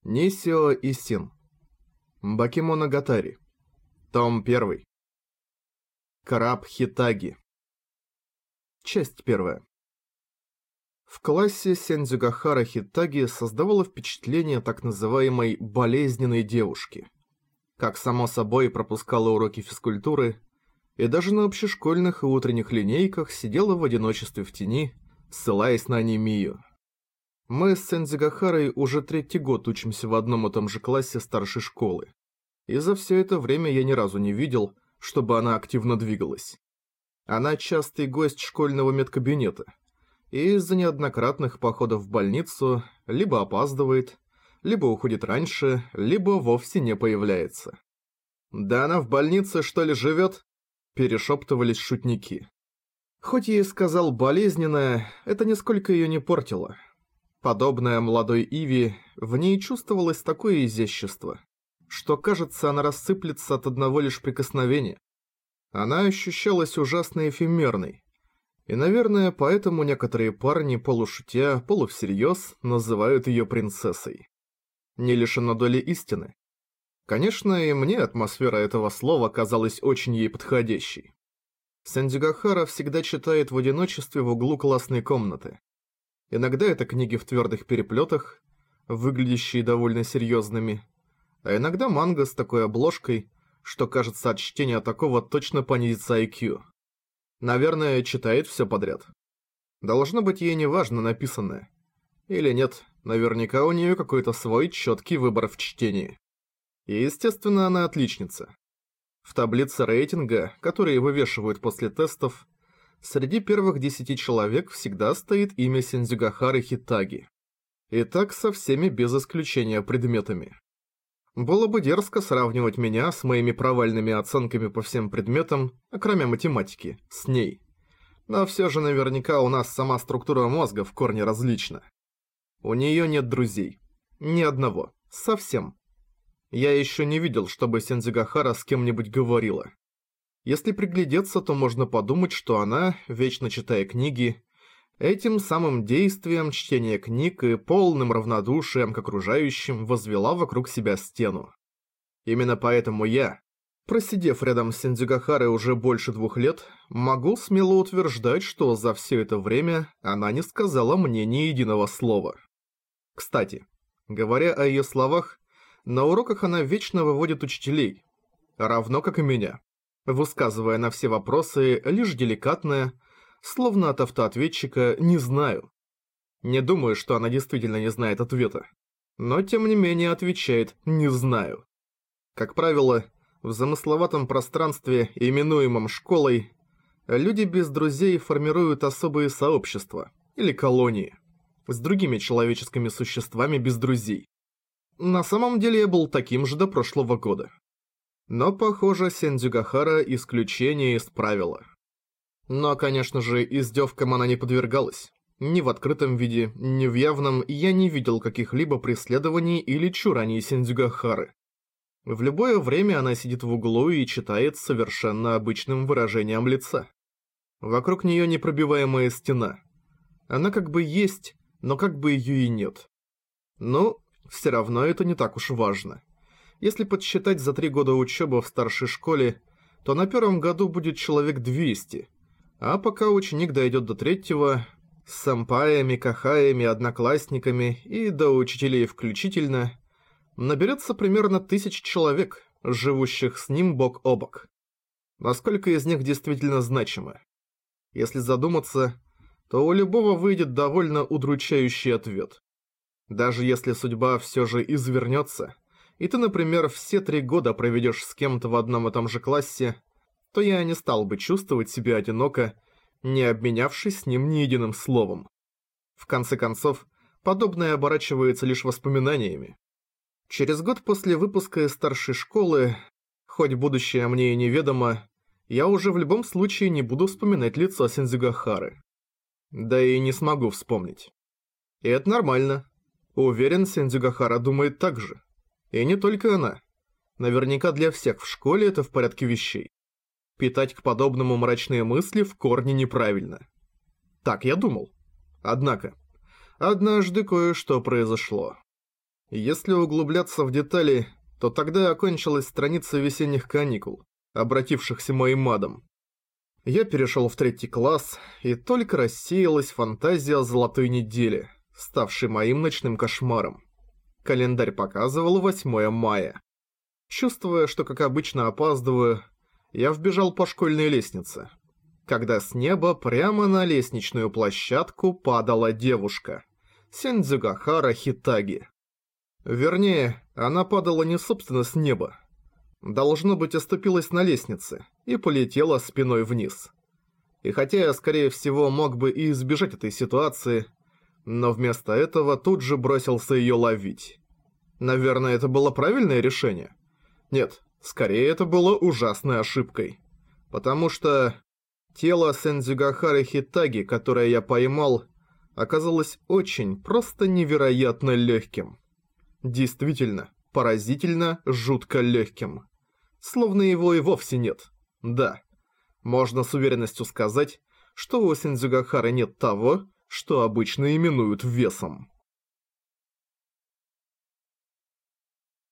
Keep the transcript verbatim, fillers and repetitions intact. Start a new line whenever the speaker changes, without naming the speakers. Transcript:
Нисио Исин. Бакемоногатари. Том первый. Краб Хитаги. Часть первая. В классе Сендзюгахара Хитаги создавало впечатление так называемой «болезненной девушки». Как само собой пропускала уроки физкультуры, и даже на общешкольных и утренних линейках сидела в одиночестве в тени, ссылаясь на анемию. Мы с Сендзюгахарой уже третий год учимся в одном и том же классе старшей школы. И за все это время я ни разу не видел, чтобы она активно двигалась. Она частый гость школьного медкабинета, и из-за неоднократных походов в больницу либо опаздывает, либо уходит раньше, либо вовсе не появляется. «Да она в больнице, что ли, живет?» – перешептывались шутники. Хоть я и сказал «болезненная», это нисколько ее не портило. Подобная молодой Иви, в ней чувствовалось такое изящество, что, кажется, она рассыплется от одного лишь прикосновения. Она ощущалась ужасно эфемерной, и, наверное, поэтому некоторые парни, полушутя, полувсерьез, называют ее принцессой. Не лишена доли истины. Конечно, и мне атмосфера этого слова казалась очень ей подходящей. Сендзюгахара всегда читает в одиночестве в углу классной комнаты. Иногда это книги в твердых переплетах, выглядящие довольно серьезными, а иногда манга с такой обложкой, что, кажется, от чтения такого точно понизится ай кью. Наверное, читает все подряд. Должно быть, ей не важно написанное. Или нет, наверняка у нее какой-то свой четкий выбор в чтении. И, естественно, она отличница. В таблице рейтинга, которые вывешивают после тестов, среди первых десяти человек всегда стоит имя Сендзюгахары Хитаги. И так со всеми без исключения предметами. Было бы дерзко сравнивать меня с моими провальными оценками по всем предметам, кроме математики, с ней. Но все же наверняка у нас сама структура мозга в корне различна. У нее нет друзей. Ни одного. Совсем. Я еще не видел, чтобы Сендзюгахара с кем-нибудь говорила. Если приглядеться, то можно подумать, что она, вечно читая книги, этим самым действием чтения книг и полным равнодушием к окружающим возвела вокруг себя стену. Именно поэтому я, просидев рядом с Сендзюгахарой уже больше двух лет, могу смело утверждать, что за все это время она не сказала мне ни единого слова. Кстати, говоря о ее словах, на уроках она вечно выводит учителей, равно как и меня, высказывая на все вопросы лишь деликатное, словно от автоответчика «не знаю». Не думаю, что она действительно не знает ответа, но тем не менее отвечает «не знаю». Как правило, в замысловатом пространстве, именуемом школой, люди без друзей формируют особые сообщества, или колонии, с другими человеческими существами без друзей. На самом деле я был таким же до прошлого года. Но, похоже, Сендзюгахара исключение из правила. Но, конечно же, издевкам она не подвергалась. Ни в открытом виде, ни в явном я не видел каких-либо преследований или чураний Сендзюгахары. В любое время она сидит в углу и читает с совершенно обычным выражением лица. Вокруг нее непробиваемая стена. Она как бы есть, но как бы ее и нет. Но все равно это не так уж важно. Если подсчитать за три года учебы в старшей школе, то на первом году будет человек двести, а пока ученик дойдет до третьего, с сэмпаями, кахаями, одноклассниками и до учителей включительно, наберется примерно тысяча человек, живущих с ним бок о бок. Насколько из них действительно значимы? Если задуматься, то у любого выйдет довольно удручающий ответ. Даже если судьба все же извернется, и ты, например, все три года проведешь с кем-то в одном и том же классе, то я не стал бы чувствовать себя одиноко, не обменявшись с ним ни единым словом. В конце концов, подобное оборачивается лишь воспоминаниями. Через год после выпуска из старшей школы, хоть будущее мне и неведомо, я уже в любом случае не буду вспоминать лицо Сендзюгахары. Да и не смогу вспомнить. И это нормально. Уверен, Сендзюгахара думает так же. И не только она. Наверняка для всех в школе это в порядке вещей. Питать к подобному мрачные мысли в корне неправильно. Так я думал. Однако, однажды кое-что произошло. Если углубляться в детали, то тогда окончилась страница весенних каникул, обратившихся моим адом. Я перешел в третий класс, и только рассеялась фантазия о золотой неделе, ставшей моим ночным кошмаром. Календарь показывал восьмое мая. Чувствуя, что как обычно опаздываю, я вбежал по школьной лестнице, когда с неба прямо на лестничную площадку падала девушка – Синдзюгахара Хитаги. Вернее, она падала не собственно с неба. Должно быть, оступилась на лестнице и полетела спиной вниз. И хотя я, скорее всего, мог бы и избежать этой ситуации, но вместо этого тут же бросился ее ловить. Наверное, это было правильное решение? Нет, скорее это было ужасной ошибкой. Потому что тело Синдзюгахары Хитаги, которое я поймал, оказалось очень, просто невероятно легким. Действительно, поразительно, жутко легким. Словно его и вовсе нет. Да, можно с уверенностью сказать, что у Синдзюгахары нет того, что обычно именуют весом.